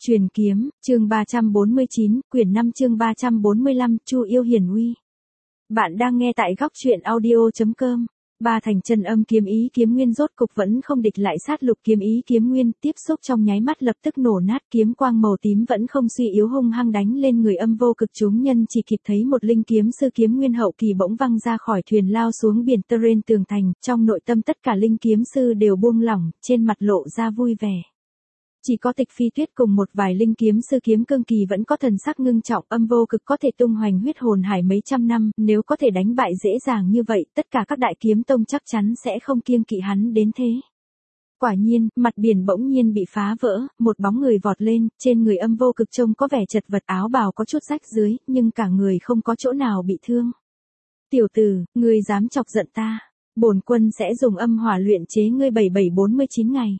Truyền kiếm, chương 349, quyển 5 chương 345, Chu Yêu Hiển Uy. Bạn đang nghe tại góc truyện audio.com. Ba thành chân âm kiếm ý kiếm nguyên rốt cục vẫn không địch lại sát lục kiếm ý kiếm nguyên, tiếp xúc trong nháy mắt lập tức nổ nát, kiếm quang màu tím vẫn không suy yếu hung hăng đánh lên người Âm Vô Cực. Chúng nhân chỉ kịp thấy một linh kiếm sư kiếm nguyên hậu kỳ bỗng văng ra khỏi thuyền lao xuống biển Teren tường thành, trong nội tâm tất cả linh kiếm sư đều buông lỏng, trên mặt lộ ra vui vẻ. Chỉ có Tịch Phi Tuyết cùng một vài linh kiếm sư kiếm cương kỳ vẫn có thần sắc ngưng trọng. Âm Vô Cực có thể tung hoành huyết hồn hải mấy trăm năm, nếu có thể đánh bại dễ dàng như vậy, tất cả các đại kiếm tông chắc chắn sẽ không kiêng kỵ hắn đến thế. Quả nhiên, mặt biển bỗng nhiên bị phá vỡ, một bóng người vọt lên, trên người Âm Vô Cực trông có vẻ chật vật, áo bào có chút rách dưới, nhưng cả người không có chỗ nào bị thương. Tiểu tử, ngươi dám chọc giận ta, bổn quân sẽ dùng âm hỏa luyện chế ngươi 7749 ngày.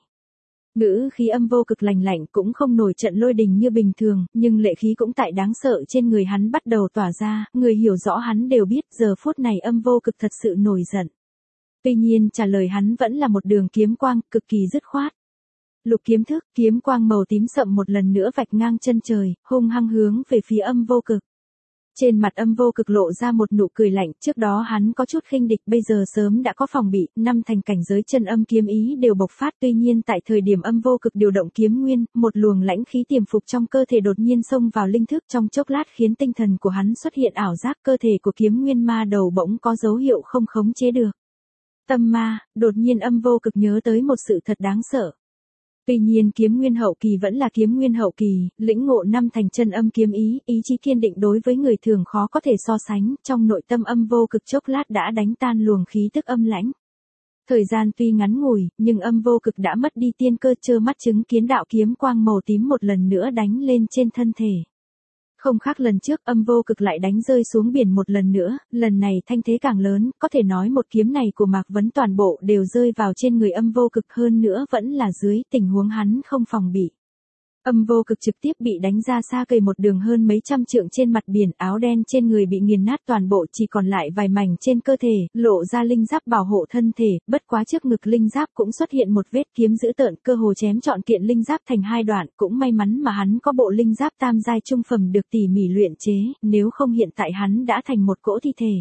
Ngữ khí Âm Vô Cực lành lạnh, cũng không nổi trận lôi đình như bình thường, nhưng lệ khí cũng tại đáng sợ trên người hắn bắt đầu tỏa ra, người hiểu rõ hắn đều biết giờ phút này Âm Vô Cực thật sự nổi giận. Tuy nhiên trả lời hắn vẫn là một đường kiếm quang, cực kỳ dứt khoát. Lục kiếm thức, kiếm quang màu tím sậm một lần nữa vạch ngang chân trời, hung hăng hướng về phía Âm Vô Cực. Trên mặt Âm Vô Cực lộ ra một nụ cười lạnh, trước đó hắn có chút khinh địch, bây giờ sớm đã có phòng bị, năm thành cảnh giới chân âm kiếm ý đều bộc phát. Tuy nhiên tại thời điểm Âm Vô Cực điều động kiếm nguyên, một luồng lãnh khí tiềm phục trong cơ thể đột nhiên xông vào linh thức, trong chốc lát khiến tinh thần của hắn xuất hiện ảo giác, cơ thể của kiếm nguyên ma đầu bỗng có dấu hiệu không khống chế được. Tâm ma, đột nhiên Âm Vô Cực nhớ tới một sự thật đáng sợ. Tuy nhiên kiếm nguyên hậu kỳ vẫn là kiếm nguyên hậu kỳ, lĩnh ngộ năm thành chân âm kiếm ý, ý chí kiên định đối với người thường khó có thể so sánh, trong nội tâm Âm Vô Cực chốc lát đã đánh tan luồng khí tức âm lãnh. Thời gian tuy ngắn ngủi, nhưng Âm Vô Cực đã mất đi tiên cơ, trơ mắt chứng kiến đạo kiếm quang màu tím một lần nữa đánh lên trên thân thể. Không khác lần trước, Âm Vô Cực lại đánh rơi xuống biển một lần nữa, lần này thanh thế càng lớn, có thể nói một kiếm này của Mạc Vấn toàn bộ đều rơi vào trên người Âm Vô Cực, hơn nữa vẫn là dưới tình huống hắn không phòng bị. Âm Vô Cực trực tiếp bị đánh ra xa cây một đường hơn mấy trăm trượng trên mặt biển, áo đen trên người bị nghiền nát toàn bộ, chỉ còn lại vài mảnh trên cơ thể, lộ ra linh giáp bảo hộ thân thể, bất quá trước ngực linh giáp cũng xuất hiện một vết kiếm dữ tợn, cơ hồ chém trọn kiện linh giáp thành hai đoạn, cũng may mắn mà hắn có bộ linh giáp tam giai trung phẩm được tỉ mỉ luyện chế, nếu không hiện tại hắn đã thành một cỗ thi thể.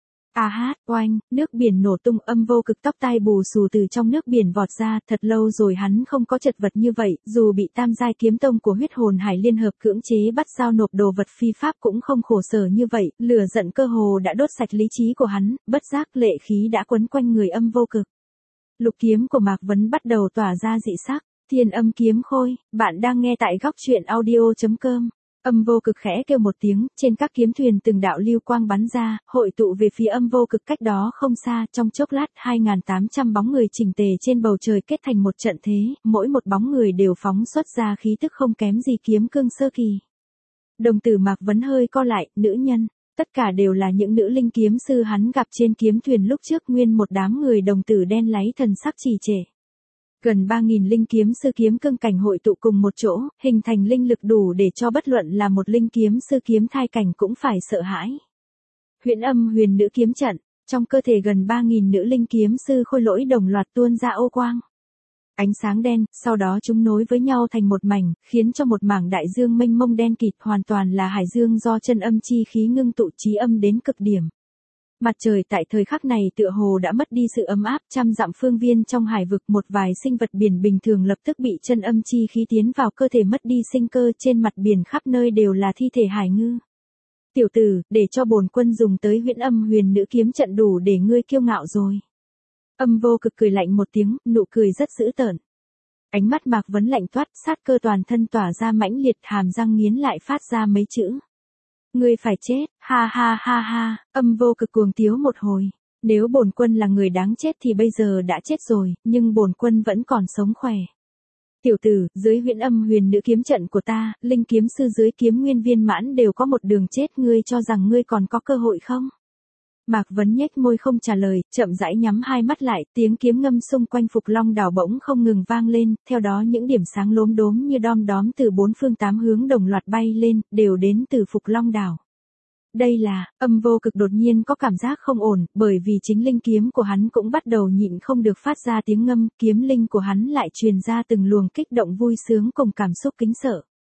A hát, oanh, nước biển nổ tung, Âm Vô Cực tóc tai bù xù từ trong nước biển vọt ra, thật lâu rồi hắn không có chật vật như vậy, dù bị tam giai kiếm tông của huyết hồn hải liên hợp cưỡng chế bắt giao nộp đồ vật phi pháp cũng không khổ sở như vậy, lửa giận cơ hồ đã đốt sạch lý trí của hắn, bất giác lệ khí đã quấn quanh người Âm Vô Cực. Lục kiếm của Mạc Vấn bắt đầu tỏa ra dị sắc, Thiên Âm kiếm khôi, bạn đang nghe tại góc truyện audio.com. Âm Vô Cực khẽ kêu một tiếng, trên các kiếm thuyền từng đạo lưu quang bắn ra, hội tụ về phía Âm Vô Cực cách đó không xa, trong chốc lát 2.800 bóng người chỉnh tề trên bầu trời kết thành một trận thế, mỗi một bóng người đều phóng xuất ra khí tức không kém gì kiếm cương sơ kỳ. Đồng tử Mạc Vấn hơi co lại, nữ nhân, tất cả đều là những nữ linh kiếm sư hắn gặp trên kiếm thuyền lúc trước, nguyên một đám người đồng tử đen láy thần sắc trì trệ. Gần 3.000 linh kiếm sư kiếm cương cảnh hội tụ cùng một chỗ, hình thành linh lực đủ để cho bất luận là một linh kiếm sư kiếm thai cảnh cũng phải sợ hãi. Huyễn Âm huyền nữ kiếm trận, trong cơ thể gần 3.000 nữ linh kiếm sư khôi lỗi đồng loạt tuôn ra ô quang. Ánh sáng đen, sau đó chúng nối với nhau thành một mảnh, khiến cho một mảng đại dương mênh mông đen kịt, hoàn toàn là hải dương do chân âm chi khí ngưng tụ chí âm đến cực điểm. Mặt trời tại thời khắc này tựa hồ đã mất đi sự ấm áp, trăm dặm phương viên trong hải vực, một vài sinh vật biển bình thường lập tức bị chân âm chi khí tiến vào cơ thể mất đi sinh cơ, trên mặt biển khắp nơi đều là thi thể hải ngư. Tiểu tử, để cho bổn quân dùng tới Huyễn Âm huyền nữ kiếm trận đủ để ngươi kiêu ngạo rồi. Âm Vô Cực cười lạnh một tiếng, nụ cười rất dữ tợn. Ánh mắt Mạc Vấn lạnh toát, sát cơ toàn thân tỏa ra mãnh liệt, hàm răng nghiến lại phát ra mấy chữ. Ngươi phải chết, ha ha ha ha, Âm Vô Cực cuồng tiếu một hồi. Nếu bổn quân là người đáng chết thì bây giờ đã chết rồi, nhưng bổn quân vẫn còn sống khỏe. Tiểu tử, dưới Huyễn Âm huyền nữ kiếm trận của ta, linh kiếm sư dưới kiếm nguyên viên mãn đều có một đường chết, ngươi cho rằng ngươi còn có cơ hội không? Mạc Vấn nhếch môi không trả lời, chậm rãi nhắm hai mắt lại, tiếng kiếm ngâm xung quanh Phục Long đảo bỗng không ngừng vang lên, theo đó những điểm sáng lốm đốm như đom đóm từ bốn phương tám hướng đồng loạt bay lên, đều đến từ Phục Long đảo. Đây là, Âm Vô Cực đột nhiên có cảm giác không ổn, bởi vì chính linh kiếm của hắn cũng bắt đầu nhịn không được phát ra tiếng ngâm, kiếm linh của hắn lại truyền ra từng luồng kích động vui sướng cùng cảm xúc kính sợ.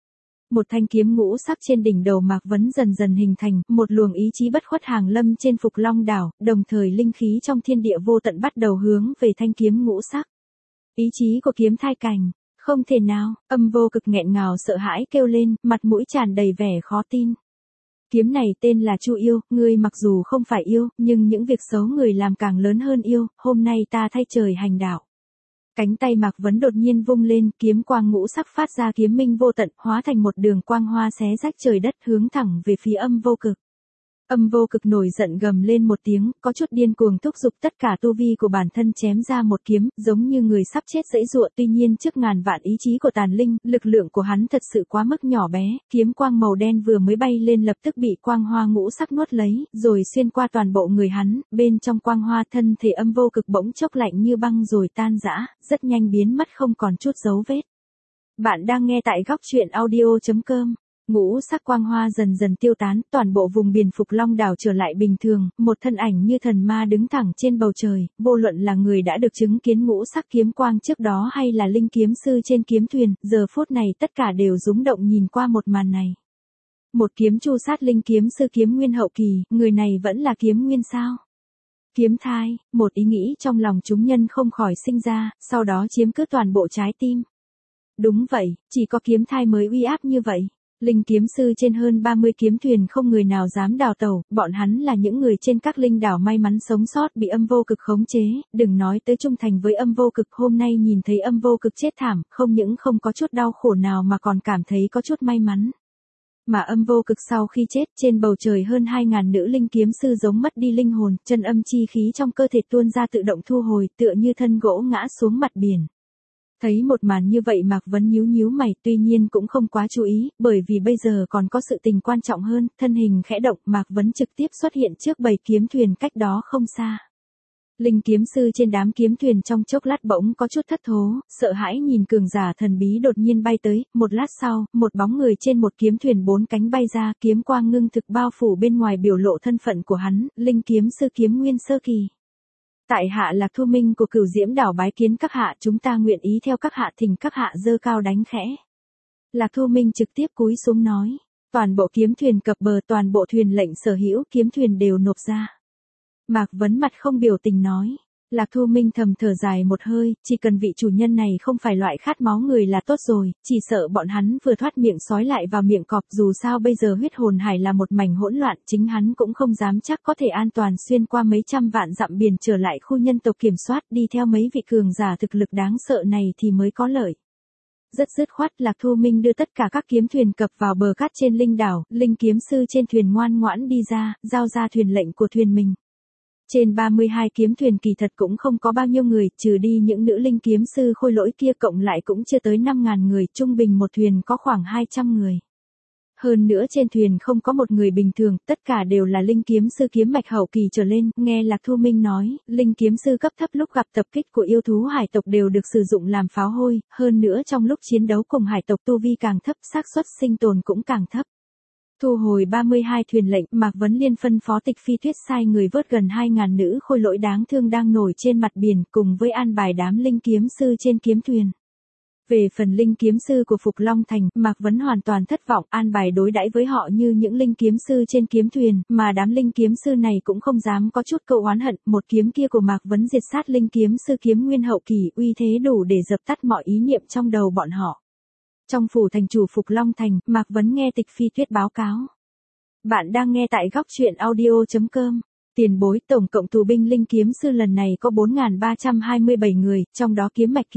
Một thanh kiếm ngũ sắc trên đỉnh đầu Mạc Vấn dần dần hình thành, một luồng ý chí bất khuất hàng lâm trên Phục Long đảo, đồng thời linh khí trong thiên địa vô tận bắt đầu hướng về thanh kiếm ngũ sắc. Ý chí của kiếm thai cảnh, không thể nào, Âm Vô Cực nghẹn ngào sợ hãi kêu lên, mặt mũi tràn đầy vẻ khó tin. Kiếm này tên là Chu Yêu, ngươi mặc dù không phải yêu, nhưng những việc xấu người làm càng lớn hơn yêu, hôm nay ta thay trời hành đạo. Cánh tay Mạc Vấn đột nhiên vung lên, kiếm quang ngũ sắc phát ra kiếm minh vô tận, hóa thành một đường quang hoa xé rách trời đất hướng thẳng về phía Âm Vô Cực. Âm Vô Cực nổi giận gầm lên một tiếng, có chút điên cuồng thúc giục tất cả tu vi của bản thân chém ra một kiếm, giống như người sắp chết giãy giụa. Tuy nhiên trước ngàn vạn ý chí của tàn linh, lực lượng của hắn thật sự quá mức nhỏ bé, kiếm quang màu đen vừa mới bay lên lập tức bị quang hoa ngũ sắc nuốt lấy, rồi xuyên qua toàn bộ người hắn, bên trong quang hoa thân thể Âm Vô Cực bỗng chốc lạnh như băng rồi tan rã, rất nhanh biến mất không còn chút dấu vết. Bạn đang nghe tại góc truyện audio.com. Ngũ sắc quang hoa dần dần tiêu tán, toàn bộ vùng biển Phục Long đảo trở lại bình thường, một thân ảnh như thần ma đứng thẳng trên bầu trời, vô luận là người đã được chứng kiến ngũ sắc kiếm quang trước đó hay là linh kiếm sư trên kiếm thuyền, giờ phút này tất cả đều rúng động nhìn qua một màn này. Một kiếm chu sát linh kiếm sư kiếm nguyên hậu kỳ, người này vẫn là kiếm nguyên sao? Kiếm thai, một ý nghĩ trong lòng chúng nhân không khỏi sinh ra, sau đó chiếm cứ toàn bộ trái tim. Đúng vậy, chỉ có kiếm thai mới uy áp như vậy. Linh kiếm sư trên hơn 30 kiếm thuyền không người nào dám đào tẩu, bọn hắn là những người trên các linh đảo may mắn sống sót bị Âm Vô Cực khống chế, đừng nói tới trung thành với Âm Vô Cực, hôm nay nhìn thấy Âm Vô Cực chết thảm, không những không có chút đau khổ nào mà còn cảm thấy có chút may mắn. Mà Âm Vô Cực sau khi chết, trên bầu trời hơn 2.000 nữ linh kiếm sư giống mất đi linh hồn, chân âm chi khí trong cơ thể tuôn ra tự động thu hồi, tựa như thân gỗ ngã xuống mặt biển. Thấy một màn như vậy Mạc Vấn nhíu nhíu mày, tuy nhiên cũng không quá chú ý, bởi vì bây giờ còn có sự tình quan trọng hơn, thân hình khẽ động, Mạc Vấn trực tiếp xuất hiện trước bầy kiếm thuyền cách đó không xa. Linh kiếm sư trên đám kiếm thuyền trong chốc lát bỗng có chút thất thố, sợ hãi nhìn cường giả thần bí đột nhiên bay tới, một lát sau, một bóng người trên một kiếm thuyền 4 cánh bay ra, kiếm quang ngưng thực bao phủ bên ngoài biểu lộ thân phận của hắn, linh kiếm sư kiếm nguyên sơ kỳ. Tại hạ Lạc Thu Minh của Cửu Diễm đảo bái kiến các hạ, chúng ta nguyện ý theo các hạ, thỉnh các hạ giơ cao đánh khẽ. Lạc Thu Minh trực tiếp cúi xuống nói, toàn bộ kiếm thuyền cập bờ, toàn bộ thuyền lệnh sở hữu kiếm thuyền đều nộp ra. Mạc Vấn mặt không biểu tình nói. Lạc Thu Minh thầm thở dài một hơi, chỉ cần vị chủ nhân này không phải loại khát máu người là tốt rồi, chỉ sợ bọn hắn vừa thoát miệng sói lại vào miệng cọp, dù sao bây giờ huyết hồn hải là một mảnh hỗn loạn, chính hắn cũng không dám chắc có thể an toàn xuyên qua mấy trăm vạn dặm biển trở lại khu nhân tộc kiểm soát, đi theo mấy vị cường giả thực lực đáng sợ này thì mới có lợi. Rất dứt khoát, Lạc Thu Minh đưa tất cả các kiếm thuyền cập vào bờ cát trên linh đảo, linh kiếm sư trên thuyền ngoan ngoãn đi ra, giao ra thuyền lệnh của thuyền mình. Trên 32 kiếm thuyền kỳ thật cũng không có bao nhiêu người, trừ đi những nữ linh kiếm sư khôi lỗi kia cộng lại cũng chưa tới 5.000 người, trung bình một thuyền có khoảng 200 người. Hơn nữa trên thuyền không có một người bình thường, tất cả đều là linh kiếm sư kiếm mạch hậu kỳ trở lên, nghe Lạc Thu Minh nói, linh kiếm sư cấp thấp lúc gặp tập kích của yêu thú hải tộc đều được sử dụng làm pháo hôi, hơn nữa trong lúc chiến đấu cùng hải tộc tu vi càng thấp, xác suất sinh tồn cũng càng thấp. Thu hồi 32 thuyền lệnh, Mạc Vấn Liên phân phó Tịch Phi Tuyết sai người vớt gần 2.000 nữ khôi lỗi đáng thương đang nổi trên mặt biển, cùng với an bài đám linh kiếm sư trên kiếm thuyền. Về phần linh kiếm sư của Phục Long Thành, Mạc Vấn hoàn toàn thất vọng, an bài đối đãi với họ như những linh kiếm sư trên kiếm thuyền, mà đám linh kiếm sư này cũng không dám có chút câu oán hận, một kiếm kia của Mạc Vấn diệt sát linh kiếm sư kiếm nguyên hậu kỳ, uy thế đủ để dập tắt mọi ý niệm trong đầu bọn họ. Trong phủ thành chủ Phục Long Thành, Mạc Vấn nghe Tịch Phi Tuyết báo cáo. Bạn đang nghe tại góc truyện audio.com. Tiền bối, tổng cộng tù binh linh kiếm sư lần này có 4.327 người, trong đó kiếm mạch kỳ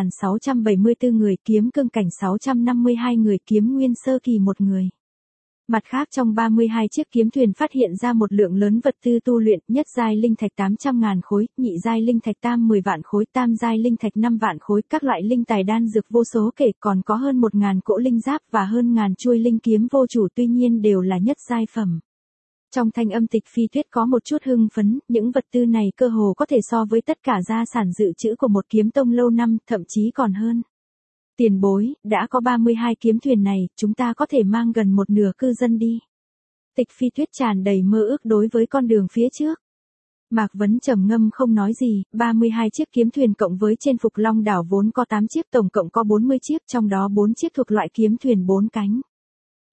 3.674 người, kiếm cương cảnh 652 người, kiếm nguyên sơ kỳ 1 người. Mặt khác trong 32 chiếc kiếm thuyền phát hiện ra một lượng lớn vật tư tu luyện, nhất giai linh thạch 800.000 khối, nhị giai linh thạch tam 10 vạn khối, tam giai linh thạch 5 vạn khối, các loại linh tài đan dược vô số kể, còn có hơn 1.000 cỗ linh giáp và hơn 1.000 chuôi linh kiếm vô chủ, tuy nhiên đều là nhất giai phẩm. Trong thanh âm Tịch Phi Tuyết có một chút hưng phấn, những vật tư này cơ hồ có thể so với tất cả gia sản dự trữ của một kiếm tông lâu năm, thậm chí còn hơn. Tiền bối, đã có 32 kiếm thuyền này, chúng ta có thể mang gần một nửa cư dân đi. Tịch Phi Tuyết tràn đầy mơ ước đối với con đường phía trước. Mạc Vấn trầm ngâm không nói gì, 32 chiếc kiếm thuyền cộng với trên Phục Long đảo vốn có 8 chiếc, tổng cộng có 40 chiếc, trong đó 4 chiếc thuộc loại kiếm thuyền 4 cánh.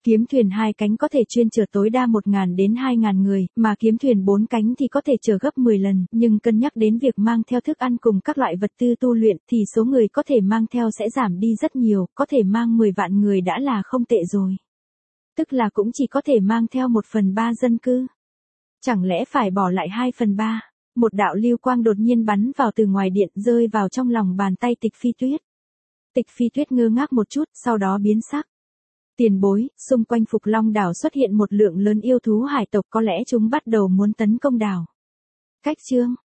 Kiếm thuyền 2 cánh có thể chuyên chở tối đa 1.000 đến 2.000 người, mà kiếm thuyền 4 cánh thì có thể chở gấp 10 lần, nhưng cân nhắc đến việc mang theo thức ăn cùng các loại vật tư tu luyện thì số người có thể mang theo sẽ giảm đi rất nhiều, có thể mang 10 vạn người đã là không tệ rồi. Tức là cũng chỉ có thể mang theo 1/3 dân cư. Chẳng lẽ phải bỏ lại 2/3? Một đạo lưu quang đột nhiên bắn vào từ ngoài điện rơi vào trong lòng bàn tay Tịch Phi Tuyết. Tịch Phi Tuyết ngơ ngác một chút, sau đó biến sắc. Tiền bối, xung quanh Phục Long đảo xuất hiện một lượng lớn yêu thú hải tộc, có lẽ chúng bắt đầu muốn tấn công đảo. Cách chương